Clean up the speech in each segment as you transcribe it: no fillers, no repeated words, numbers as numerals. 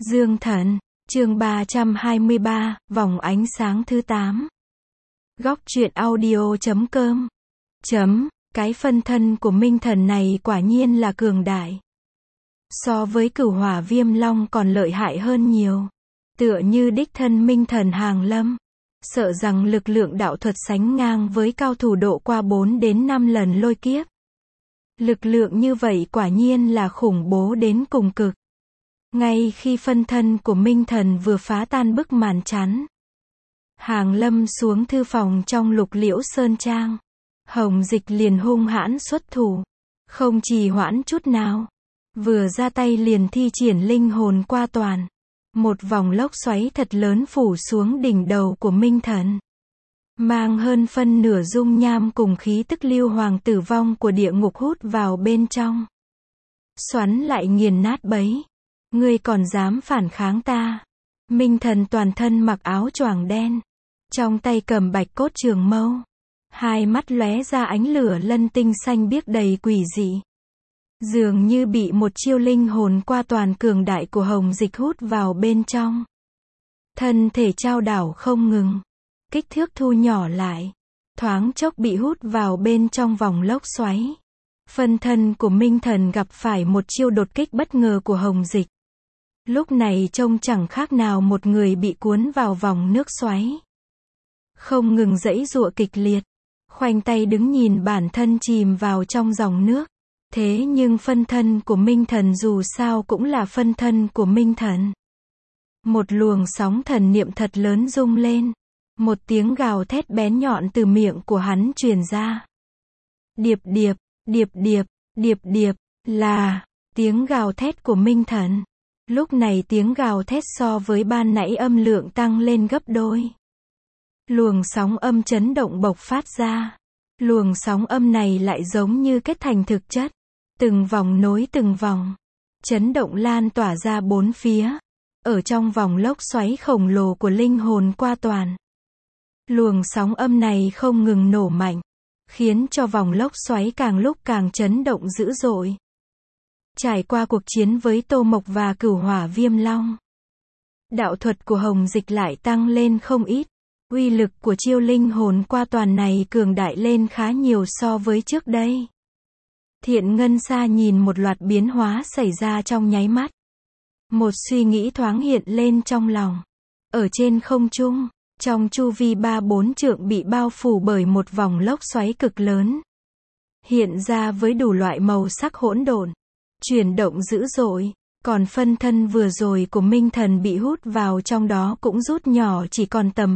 Dương Thần, chương 323, vòng ánh sáng thứ 8. Góc truyện audio.com. Cái phân thân của Minh Thần này quả nhiên là cường đại. So với Cửu Hỏa Viêm Long còn lợi hại hơn nhiều. Tựa như đích thân Minh Thần hàng lâm. Sợ rằng lực lượng đạo thuật sánh ngang với cao thủ độ qua 4 đến 5 lần lôi kiếp. Lực lượng như vậy quả nhiên là khủng bố đến cùng cực. Ngay khi phân thân của Minh Thần vừa phá tan bức màn chắn, hàng lâm xuống thư phòng trong Lục Liễu Sơn Trang, Hồng Dịch liền hung hãn xuất thủ, không trì hoãn chút nào, vừa ra tay liền thi triển linh hồn qua toàn, một vòng lốc xoáy thật lớn phủ xuống đỉnh đầu của Minh Thần, mang hơn phân nửa dung nham cùng khí tức lưu hoàng tử vong của địa ngục hút vào bên trong, xoắn lại nghiền nát bấy. Ngươi còn dám phản kháng ta? Minh Thần toàn thân mặc áo choàng đen, trong tay cầm bạch cốt trường mâu, hai mắt lóe ra ánh lửa lân tinh xanh biếc đầy quỷ dị, dường như bị một chiêu linh hồn qua toàn cường đại của Hồng Dịch hút vào bên trong. Thân thể chao đảo không ngừng, kích thước thu nhỏ lại, thoáng chốc bị hút vào bên trong vòng lốc xoáy. Phân thân của Minh Thần gặp phải một chiêu đột kích bất ngờ của Hồng Dịch. Lúc này trông chẳng khác nào một người bị cuốn vào vòng nước xoáy, không ngừng giãy giụa kịch liệt, khoanh tay đứng nhìn bản thân chìm vào trong dòng nước. Thế nhưng phân thân của Minh Thần dù sao cũng là phân thân của Minh Thần. Một luồng sóng thần niệm thật lớn rung lên, một tiếng gào thét bén nhọn từ miệng của hắn truyền ra. Điệp điệp, điệp điệp, điệp điệp, là tiếng gào thét của Minh Thần. Lúc này tiếng gào thét so với ban nãy âm lượng tăng lên gấp đôi. Luồng sóng âm chấn động bộc phát ra. Luồng sóng âm này lại giống như kết thành thực chất. Từng vòng nối từng vòng. Chấn động lan tỏa ra bốn phía. Ở trong vòng lốc xoáy khổng lồ của linh hồn qua toàn. Luồng sóng âm này không ngừng nổ mạnh, khiến cho vòng lốc xoáy càng lúc càng chấn động dữ dội. Trải qua cuộc chiến với Tô Mộc và Cửu Hỏa Viêm Long, đạo thuật của Hồng Dịch lại tăng lên không ít. Uy lực của chiêu linh hồn qua toàn này cường đại lên khá nhiều so với trước đây. Thiện Ngân Sa nhìn một loạt biến hóa xảy ra trong nháy mắt. Một suy nghĩ thoáng hiện lên trong lòng. Ở trên không trung, trong chu vi 3-4 trượng bị bao phủ bởi một vòng lốc xoáy cực lớn, hiện ra với đủ loại màu sắc hỗn độn, chuyển động dữ dội, còn phân thân vừa rồi của Minh Thần bị hút vào trong đó cũng rút nhỏ chỉ còn tầm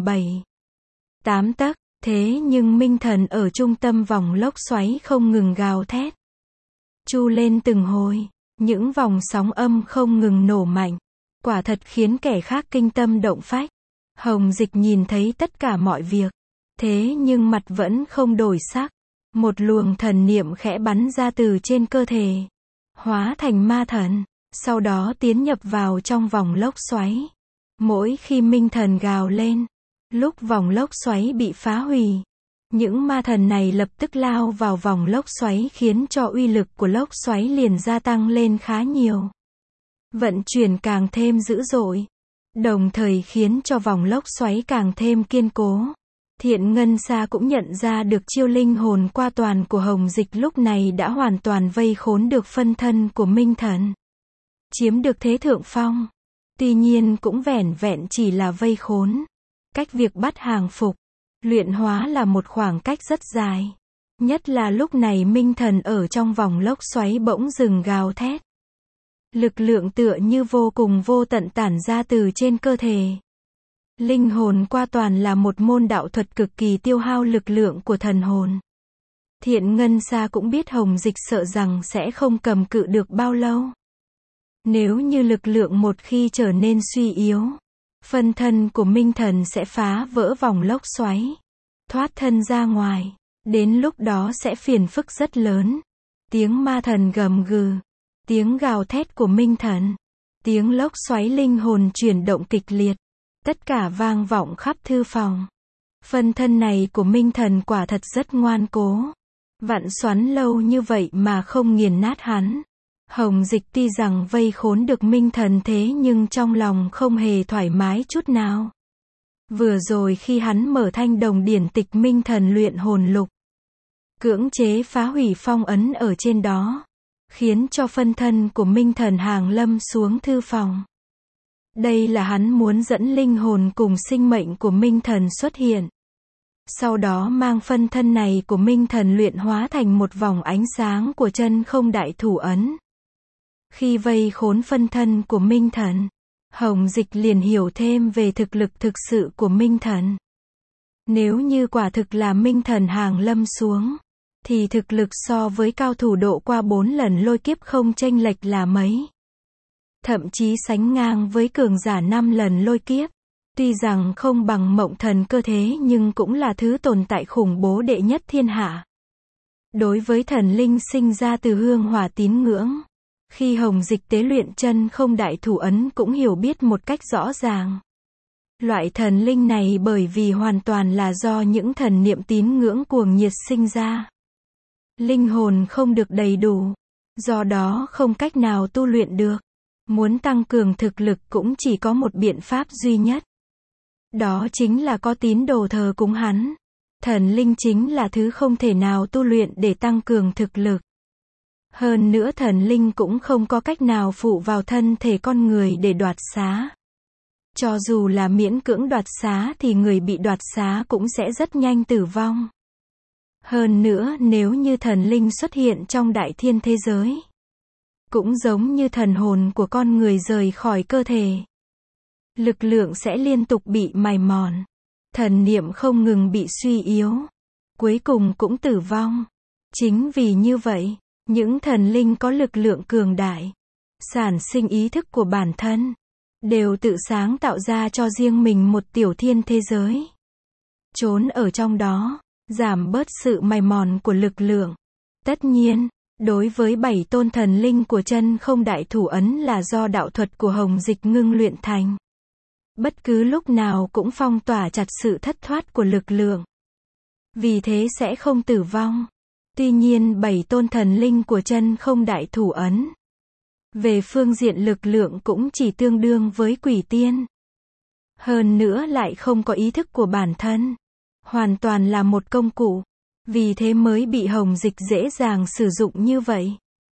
7-8 tấc, thế nhưng Minh Thần ở trung tâm vòng lốc xoáy không ngừng gào thét, chu lên từng hồi, những vòng sóng âm không ngừng nổ mạnh, quả thật khiến kẻ khác kinh tâm động phách. Hồng Dịch nhìn thấy tất cả mọi việc, thế nhưng mặt vẫn không đổi sắc, một luồng thần niệm khẽ bắn ra từ trên cơ thể, hóa thành ma thần, sau đó tiến nhập vào trong vòng lốc xoáy. Mỗi khi Minh Thần gào lên, lúc vòng lốc xoáy bị phá hủy, những ma thần này lập tức lao vào vòng lốc xoáy khiến cho uy lực của lốc xoáy liền gia tăng lên khá nhiều. Vận chuyển càng thêm dữ dội, đồng thời khiến cho vòng lốc xoáy càng thêm kiên cố. Thiện Ngân Sa cũng nhận ra được chiêu linh hồn qua toàn của Hồng Dịch lúc này đã hoàn toàn vây khốn được phân thân của Minh Thần, chiếm được thế thượng phong. Tuy nhiên cũng vẻn vẹn chỉ là vây khốn. Cách việc bắt hàng phục, luyện hóa là một khoảng cách rất dài. Nhất là lúc này Minh Thần ở trong vòng lốc xoáy bỗng dừng gào thét. Lực lượng tựa như vô cùng vô tận tản ra từ trên cơ thể. Linh hồn qua toàn là một môn đạo thuật cực kỳ tiêu hao lực lượng của thần hồn. Thiện Ngân Sa cũng biết Hồng Dịch sợ rằng sẽ không cầm cự được bao lâu. Nếu như lực lượng một khi trở nên suy yếu, phân thân của Minh Thần sẽ phá vỡ vòng lốc xoáy, thoát thân ra ngoài. Đến lúc đó sẽ phiền phức rất lớn. Tiếng ma thần gầm gừ, tiếng gào thét của Minh Thần, tiếng lốc xoáy linh hồn chuyển động kịch liệt, tất cả vang vọng khắp thư phòng. Phân thân này của Minh Thần quả thật rất ngoan cố. Vặn xoắn lâu như vậy mà không nghiền nát hắn. Hồng Dịch tuy rằng vây khốn được Minh Thần thế nhưng trong lòng không hề thoải mái chút nào. Vừa rồi khi hắn mở thanh đồng điển tịch Minh Thần luyện hồn lục, cưỡng chế phá hủy phong ấn ở trên đó, khiến cho phân thân của Minh Thần hàng lâm xuống thư phòng. Đây là hắn muốn dẫn linh hồn cùng sinh mệnh của Minh Thần xuất hiện. Sau đó mang phân thân này của Minh Thần luyện hóa thành một vòng ánh sáng của chân không đại thủ ấn. Khi vây khốn phân thân của Minh Thần, Hồng Dịch liền hiểu thêm về thực lực thực sự của Minh Thần. Nếu như quả thực là Minh Thần hàng lâm xuống, thì thực lực so với cao thủ độ qua 4 lần lôi kiếp không chênh lệch là mấy. Thậm chí sánh ngang với cường giả 5 lần lôi kiếp. Tuy rằng không bằng Mộng Thần cơ thế nhưng cũng là thứ tồn tại khủng bố đệ nhất thiên hạ. Đối với thần linh sinh ra từ hương hỏa tín ngưỡng, khi Hồng Dịch tế luyện chân không đại thủ ấn cũng hiểu biết một cách rõ ràng. Loại thần linh này bởi vì hoàn toàn là do những thần niệm tín ngưỡng cuồng nhiệt sinh ra. Linh hồn không được đầy đủ, do đó không cách nào tu luyện được. Muốn tăng cường thực lực cũng chỉ có một biện pháp duy nhất. Đó chính là có tín đồ thờ cúng hắn. Thần linh chính là thứ không thể nào tu luyện để tăng cường thực lực. Hơn nữa thần linh cũng không có cách nào phụ vào thân thể con người để đoạt xá. Cho dù là miễn cưỡng đoạt xá thì người bị đoạt xá cũng sẽ rất nhanh tử vong. Hơn nữa nếu như thần linh xuất hiện trong đại thiên thế giới, cũng giống như thần hồn của con người rời khỏi cơ thể, lực lượng sẽ liên tục bị mài mòn, thần niệm không ngừng bị suy yếu, cuối cùng cũng tử vong. Chính vì như vậy, những thần linh có lực lượng cường đại, sản sinh ý thức của bản thân, đều tự sáng tạo ra cho riêng mình một tiểu thiên thế giới. Trốn ở trong đó, giảm bớt sự mài mòn của lực lượng. Tất nhiên, đối với 7 tôn thần linh của chân không đại thủ ấn là do đạo thuật của Hồng Dịch ngưng luyện thành. Bất cứ lúc nào cũng phong tỏa chặt sự thất thoát của lực lượng. Vì thế sẽ không tử vong. Tuy nhiên 7 tôn thần linh của chân không đại thủ ấn, về phương diện lực lượng cũng chỉ tương đương với quỷ tiên. Hơn nữa lại không có ý thức của bản thân. Hoàn toàn là một công cụ. Vì thế mới bị Hồng Dịch dễ dàng sử dụng như vậy.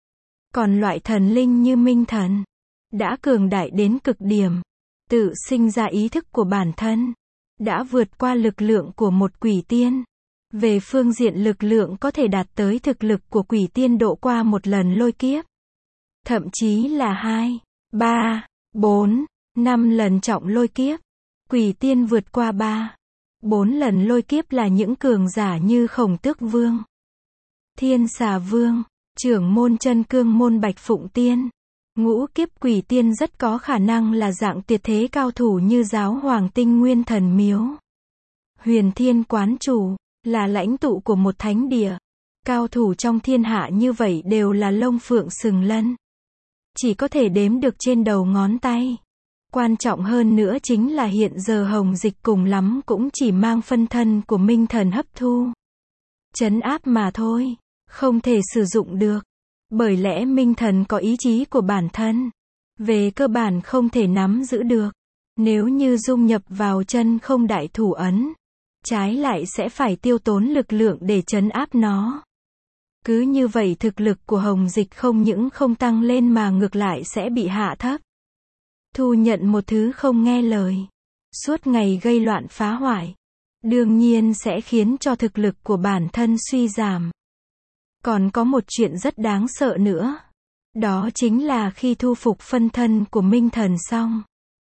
Còn loại thần linh như Minh Thần, đã cường đại đến cực điểm, tự sinh ra ý thức của bản thân, đã vượt qua lực lượng của một quỷ tiên. Về phương diện lực lượng có thể đạt tới thực lực của quỷ tiên độ qua một lần lôi kiếp. Thậm chí là 2, 3, 4, 5 lần trọng lôi kiếp. Quỷ tiên vượt qua 3, 4 lần lôi kiếp là những cường giả như Khổng Tước Vương, Thiên Xà Vương, trưởng môn chân cương môn Bạch Phụng Tiên. Ngũ kiếp quỷ tiên rất có khả năng là dạng tuyệt thế cao thủ như Giáo Hoàng Tinh Nguyên Thần Miếu, Huyền Thiên Quán Chủ, là lãnh tụ của một thánh địa. Cao thủ trong thiên hạ như vậy đều là lông phượng sừng lân, chỉ có thể đếm được trên đầu ngón tay. Quan trọng hơn nữa chính là hiện giờ Hồng Dịch cùng lắm cũng chỉ mang phân thân của Minh Thần hấp thu, trấn áp mà thôi, không thể sử dụng được. Bởi lẽ Minh Thần có ý chí của bản thân, về cơ bản không thể nắm giữ được. Nếu như dung nhập vào chân không đại thủ ấn, trái lại sẽ phải tiêu tốn lực lượng để trấn áp nó. Cứ như vậy thực lực của Hồng Dịch không những không tăng lên mà ngược lại sẽ bị hạ thấp. Thu nhận một thứ không nghe lời, suốt ngày gây loạn phá hoại, đương nhiên sẽ khiến cho thực lực của bản thân suy giảm. Còn có một chuyện rất đáng sợ nữa. Đó chính là khi thu phục phân thân của Minh Thần xong,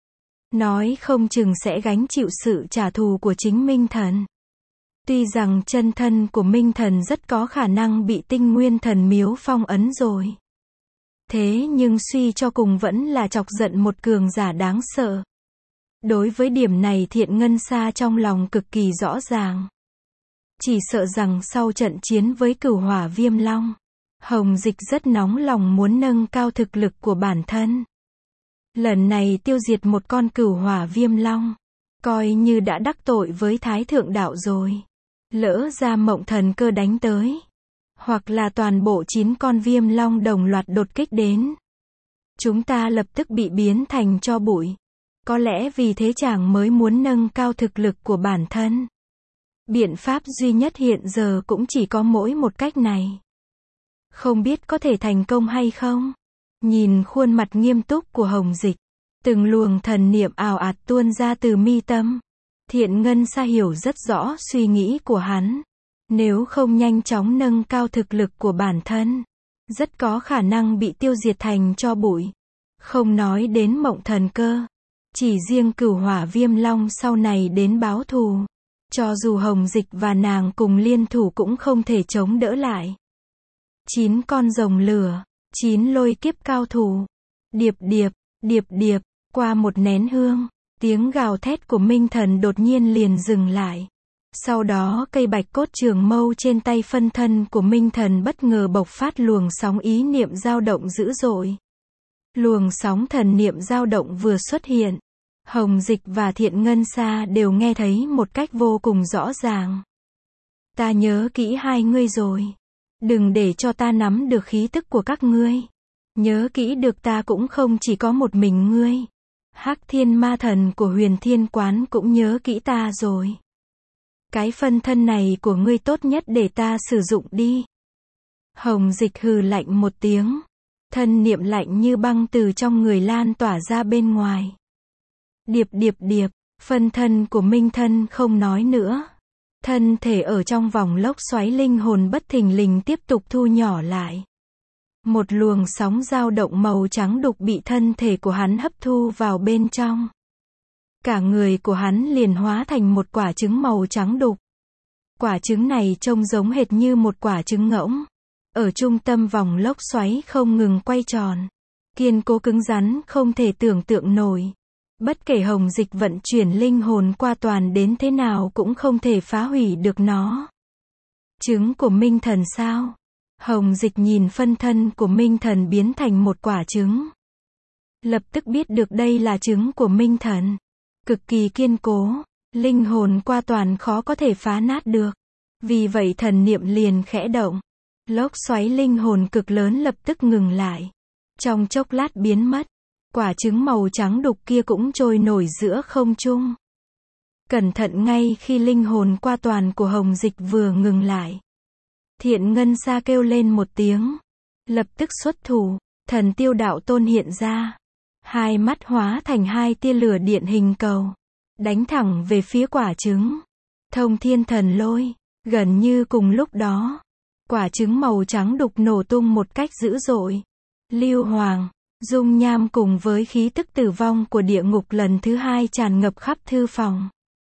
nói không chừng sẽ gánh chịu sự trả thù của chính Minh Thần. Tuy rằng chân thân của Minh Thần rất có khả năng bị Tinh Nguyên Thần Miếu phong ấn rồi. Thế nhưng suy cho cùng vẫn là chọc giận một cường giả đáng sợ. Đối với điểm này Thiện Ngân Sa trong lòng cực kỳ rõ ràng. Chỉ sợ rằng sau trận chiến với Cửu Hỏa Viêm Long, Hồng Dịch rất nóng lòng muốn nâng cao thực lực của bản thân. Lần này tiêu diệt một con Cửu Hỏa Viêm Long, coi như đã đắc tội với Thái Thượng Đạo rồi. Lỡ ra Mộng Thần Cơ đánh tới, hoặc là toàn bộ 9 con viêm long đồng loạt đột kích đến. Chúng ta lập tức bị biến thành tro bụi. Có lẽ vì thế chàng mới muốn nâng cao thực lực của bản thân. Biện pháp duy nhất hiện giờ cũng chỉ có mỗi một cách này. Không biết có thể thành công hay không? Nhìn khuôn mặt nghiêm túc của Hồng Dịch, từng luồng thần niệm ào ạt tuôn ra từ mi tâm. Thiện Ngân Sa hiểu rất rõ suy nghĩ của hắn. Nếu không nhanh chóng nâng cao thực lực của bản thân, rất có khả năng bị tiêu diệt thành tro bụi. Không nói đến Mộng Thần Cơ, chỉ riêng Cửu Hỏa Viêm Long sau này đến báo thù, cho dù Hồng Dịch và nàng cùng liên thủ cũng không thể chống đỡ lại. 9 con rồng lửa, 9 lôi kiếp cao thủ. Điệp điệp, điệp điệp, qua một nén hương, tiếng gào thét của Minh Thần đột nhiên liền dừng lại. Sau đó cây bạch cốt trường mâu trên tay phân thân của Minh Thần bất ngờ bộc phát luồng sóng ý niệm dao động dữ dội. Luồng sóng thần niệm dao động vừa xuất hiện, Hồng Dịch và Thiện Ngân Sa đều nghe thấy một cách vô cùng rõ ràng. Ta nhớ kỹ hai ngươi rồi. Đừng để cho ta nắm được khí tức của các ngươi. Nhớ kỹ được ta cũng không chỉ có một mình ngươi. Hắc Thiên Ma Thần của Huyền Thiên Quán cũng nhớ kỹ ta rồi. Cái phân thân này của ngươi tốt nhất để ta sử dụng đi. Hồng Dịch hừ lạnh một tiếng. Thân niệm lạnh như băng từ trong người lan tỏa ra bên ngoài. Điệp điệp điệp, phân thân của Minh Thân không nói nữa. Thân thể ở trong vòng lốc xoáy linh hồn bất thình lình tiếp tục thu nhỏ lại. Một luồng sóng dao động màu trắng đục bị thân thể của hắn hấp thu vào bên trong. Cả người của hắn liền hóa thành một quả trứng màu trắng đục. Quả trứng này trông giống hệt như một quả trứng ngỗng. Ở trung tâm vòng lốc xoáy không ngừng quay tròn. Kiên cố cứng rắn không thể tưởng tượng nổi. Bất kể Hồng Dịch vận chuyển linh hồn qua toàn đến thế nào cũng không thể phá hủy được nó. Trứng của Minh Thần sao? Hồng Dịch nhìn phân thân của Minh Thần biến thành một quả trứng. Lập tức biết được đây là trứng của Minh Thần. Cực kỳ kiên cố, linh hồn qua toàn khó có thể phá nát được. Vì vậy thần niệm liền khẽ động. Lốc xoáy linh hồn cực lớn lập tức ngừng lại. Trong chốc lát biến mất. Quả trứng màu trắng đục kia cũng trôi nổi giữa không trung. Cẩn thận ngay khi linh hồn qua toàn của Hồng Dịch vừa ngừng lại. Thiện Ngân Sa kêu lên một tiếng. Lập tức xuất thủ, Thần Tiêu Đạo Tôn hiện ra. Hai mắt hóa thành hai tia lửa điện hình cầu. Đánh thẳng về phía quả trứng. Thông Thiên Thần Lôi. Gần như cùng lúc đó, quả trứng màu trắng đục nổ tung một cách dữ dội. Lưu Hoàng, dung nham cùng với khí tức tử vong của địa ngục lần thứ hai tràn ngập khắp thư phòng.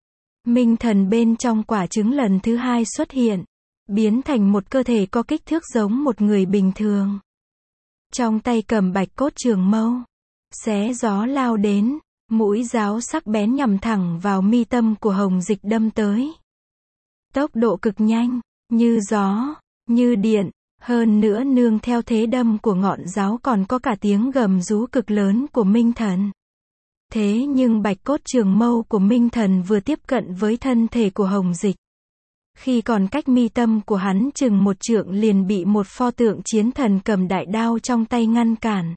Minh Thần bên trong quả trứng lần thứ hai xuất hiện, biến thành một cơ thể có kích thước giống một người bình thường. Trong tay cầm bạch cốt trường mâu, xé gió lao đến, mũi giáo sắc bén nhằm thẳng vào mi tâm của Hồng Dịch đâm tới. Tốc độ cực nhanh, như gió, như điện, hơn nữa nương theo thế đâm của ngọn giáo còn có cả tiếng gầm rú cực lớn của Minh Thần. Thế nhưng bạch cốt trường mâu của Minh Thần vừa tiếp cận với thân thể của Hồng Dịch. Khi còn cách mi tâm của hắn chừng một trượng liền bị một pho tượng chiến thần cầm đại đao trong tay ngăn cản.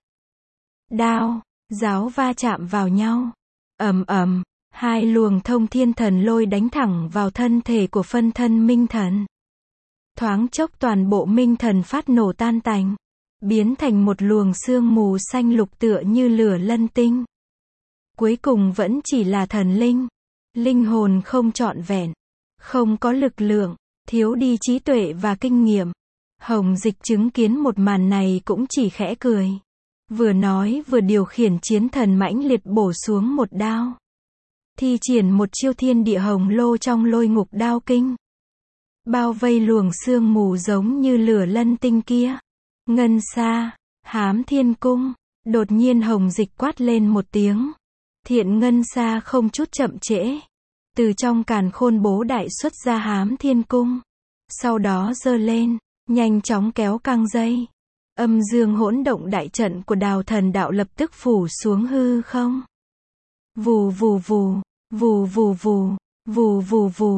Đao, giáo va chạm vào nhau. Ầm ầm, hai luồng thông thiên thần lôi đánh thẳng vào thân thể của phân thân Minh Thần. Thoáng chốc toàn bộ Minh Thần phát nổ tan tành, biến thành một luồng sương mù xanh lục tựa như lửa lân tinh. Cuối cùng vẫn chỉ là thần linh, linh hồn không trọn vẹn, không có lực lượng, thiếu đi trí tuệ và kinh nghiệm. Hồng Dịch chứng kiến một màn này cũng chỉ khẽ cười. Vừa nói vừa điều khiển chiến thần mãnh liệt bổ xuống một đao. Thi triển một chiêu thiên địa hồng lô trong lôi ngục đao kinh. Bao vây luồng sương mù giống như lửa lân tinh kia. Ngân Sa, Hám Thiên Cung. Đột nhiên Hồng Dịch quát lên một tiếng. Thiện Ngân Sa không chút chậm trễ. Từ trong càn khôn bố đại xuất ra Hám Thiên Cung. Sau đó giơ lên, nhanh chóng kéo căng dây. Âm dương hỗn động đại trận của Đào Thần Đạo lập tức phủ xuống hư không. Vù vù vù, vù vù vù, vù vù vù.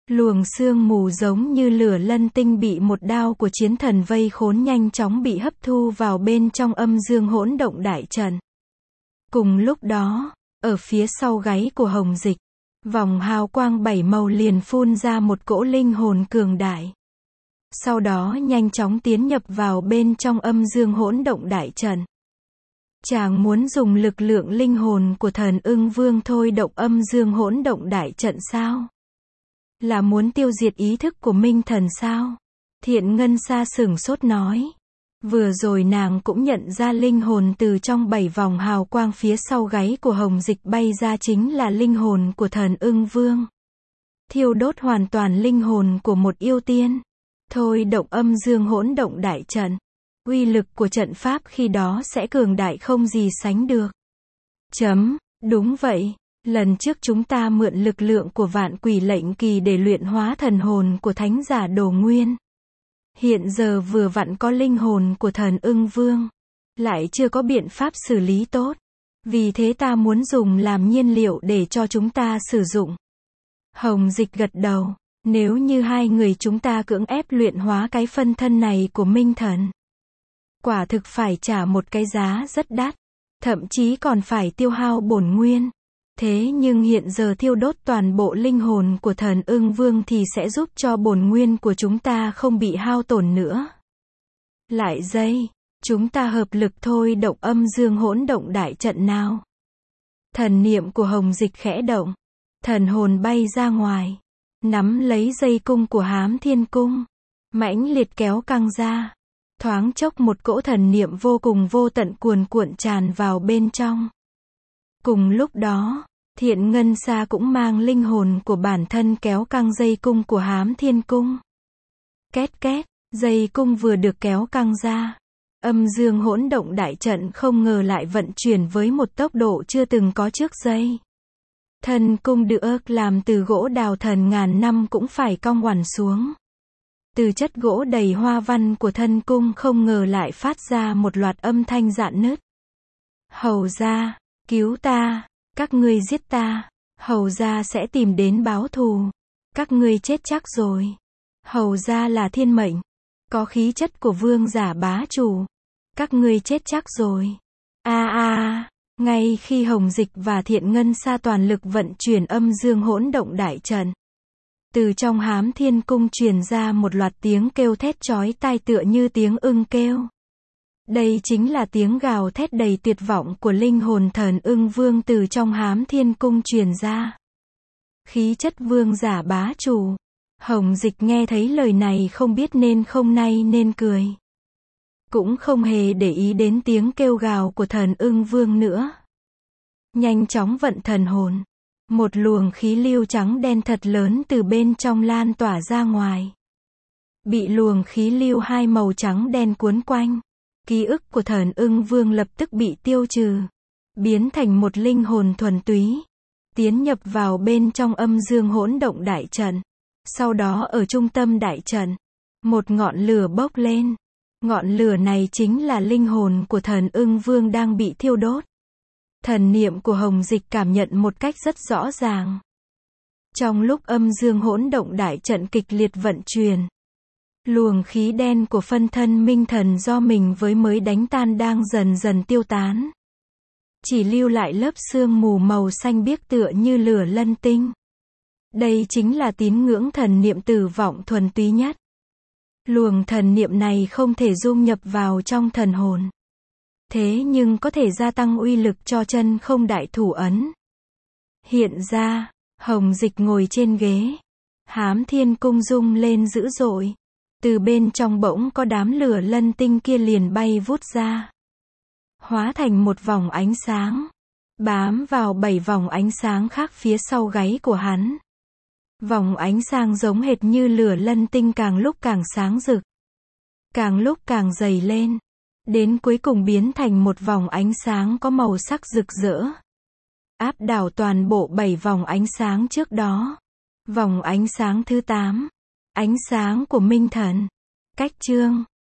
Luồng sương mù giống như lửa lân tinh bị một đao của chiến thần vây khốn nhanh chóng bị hấp thu vào bên trong âm dương hỗn động đại trận. Cùng lúc đó, ở phía sau gáy của Hồng Dịch, vòng hào quang 7 màu liền phun ra một cỗ linh hồn cường đại. Sau đó nhanh chóng tiến nhập vào bên trong âm dương hỗn động đại trận. Chàng muốn dùng lực lượng linh hồn của Thần Ưng Vương thôi động âm dương hỗn động đại trận sao? Là muốn tiêu diệt ý thức của Minh Thần sao? Thiện Ngân Sa sửng sốt nói. Vừa rồi nàng cũng nhận ra linh hồn từ trong 7 vòng hào quang phía sau gáy của Hồng Dịch bay ra chính là linh hồn của Thần Ưng Vương. Thiêu đốt hoàn toàn linh hồn của một yêu tiên. Thôi động âm dương hỗn động đại trận. Uy lực của trận pháp khi đó sẽ cường đại không gì sánh được. Đúng vậy. Lần trước chúng ta mượn lực lượng của Vạn Quỷ Lệnh Kỳ để luyện hóa thần hồn của thánh giả Đồ Nguyên. Hiện giờ vừa vặn có linh hồn của Thần Ưng Vương. Lại chưa có biện pháp xử lý tốt. Vì thế ta muốn dùng làm nhiên liệu để cho chúng ta sử dụng. Hồng Dịch gật đầu. Nếu như hai người chúng ta cưỡng ép luyện hóa cái phân thân này của Minh Thần, quả thực phải trả một cái giá rất đắt. Thậm chí còn phải tiêu hao bổn nguyên. Thế nhưng hiện giờ thiêu đốt toàn bộ linh hồn của Thần Ưng Vương thì sẽ giúp cho bổn nguyên của chúng ta không bị hao tổn nữa. Lại đây, chúng ta hợp lực thôi động âm dương hỗn động đại trận nào. Thần niệm của Hồng Dịch khẽ động. Thần hồn bay ra ngoài. Nắm lấy dây cung của Hám Thiên Cung. Mãnh liệt kéo căng ra. Thoáng chốc một cỗ thần niệm vô cùng vô tận cuồn cuộn tràn vào bên trong. Cùng lúc đó, Thiện Ngân Sa cũng mang linh hồn của bản thân kéo căng dây cung của Hám Thiên Cung. Két két, dây cung vừa được kéo căng ra. Âm dương hỗn động đại trận không ngờ lại vận chuyển với một tốc độ chưa từng có trước đây. Thân cung được làm từ gỗ đào thần ngàn năm cũng phải cong ngoằn xuống. Từ chất gỗ đầy hoa văn của thân cung không ngờ lại phát ra một loạt âm thanh rạn nứt. Hầu gia, cứu ta, các ngươi giết ta, hầu gia sẽ tìm đến báo thù. Các ngươi chết chắc rồi. Hầu gia là thiên mệnh, có khí chất của vương giả bá chủ. Các ngươi chết chắc rồi. Ngay khi Hồng Dịch và Thiện Ngân Sa toàn lực vận chuyển âm dương hỗn động đại trận, từ trong Hám Thiên Cung truyền ra một loạt tiếng kêu thét chói tai tựa như tiếng ưng kêu. Đây chính là tiếng gào thét đầy tuyệt vọng của linh hồn Thần Ưng Vương từ trong Hám Thiên Cung truyền ra. Khí chất vương giả bá chủ. Hồng Dịch nghe thấy lời này không biết nên không nay nên cười. Cũng không hề để ý đến tiếng kêu gào của Thần Ưng Vương nữa. Nhanh chóng vận thần hồn. Một luồng khí lưu trắng đen thật lớn từ bên trong lan tỏa ra ngoài. Bị luồng khí lưu hai màu trắng đen cuốn quanh. Ký ức của Thần Ưng Vương lập tức bị tiêu trừ. Biến thành một linh hồn thuần túy. Tiến nhập vào bên trong âm dương hỗn động đại trận. Sau đó ở trung tâm đại trận, một ngọn lửa bốc lên. Ngọn lửa này chính là linh hồn của Thần Ưng Vương đang bị thiêu đốt. Thần niệm của Hồng Dịch cảm nhận một cách rất rõ ràng. Trong lúc âm dương hỗn động đại trận kịch liệt vận chuyển, luồng khí đen của phân thân Minh Thần do mình với mới đánh tan đang dần dần tiêu tán. Chỉ lưu lại lớp sương mù màu xanh biếc tựa như lửa lân tinh. Đây chính là tín ngưỡng thần niệm tử vọng thuần túy nhất. Luồng thần niệm này không thể dung nhập vào trong thần hồn. Thế nhưng có thể gia tăng uy lực cho chân không đại thủ ấn. Hiện ra, Hồng Dịch ngồi trên ghế. Hám Thiên Cung rung lên dữ dội. Từ bên trong bỗng có đám lửa lân tinh kia liền bay vút ra. Hóa thành một vòng ánh sáng. Bám vào 7 vòng ánh sáng khác phía sau gáy của hắn. Vòng ánh sáng giống hệt như lửa lân tinh càng lúc càng sáng rực. Càng lúc càng dày lên. Đến cuối cùng biến thành một vòng ánh sáng có màu sắc rực rỡ. Áp đảo toàn bộ 7 vòng ánh sáng trước đó. Vòng ánh sáng thứ 8. Ánh sáng của Minh Thần. Cách chương